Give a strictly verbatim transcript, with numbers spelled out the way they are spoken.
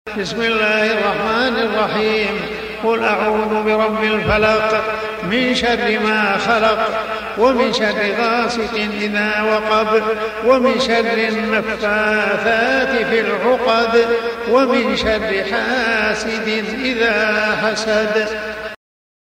بسم الله الرحمن الرحيم. قل أعوذ برب الفلق من شر ما خلق ومن شر غاسق إذا وقب ومن شر النفاثات في العقد ومن شر حاسد إذا حسد.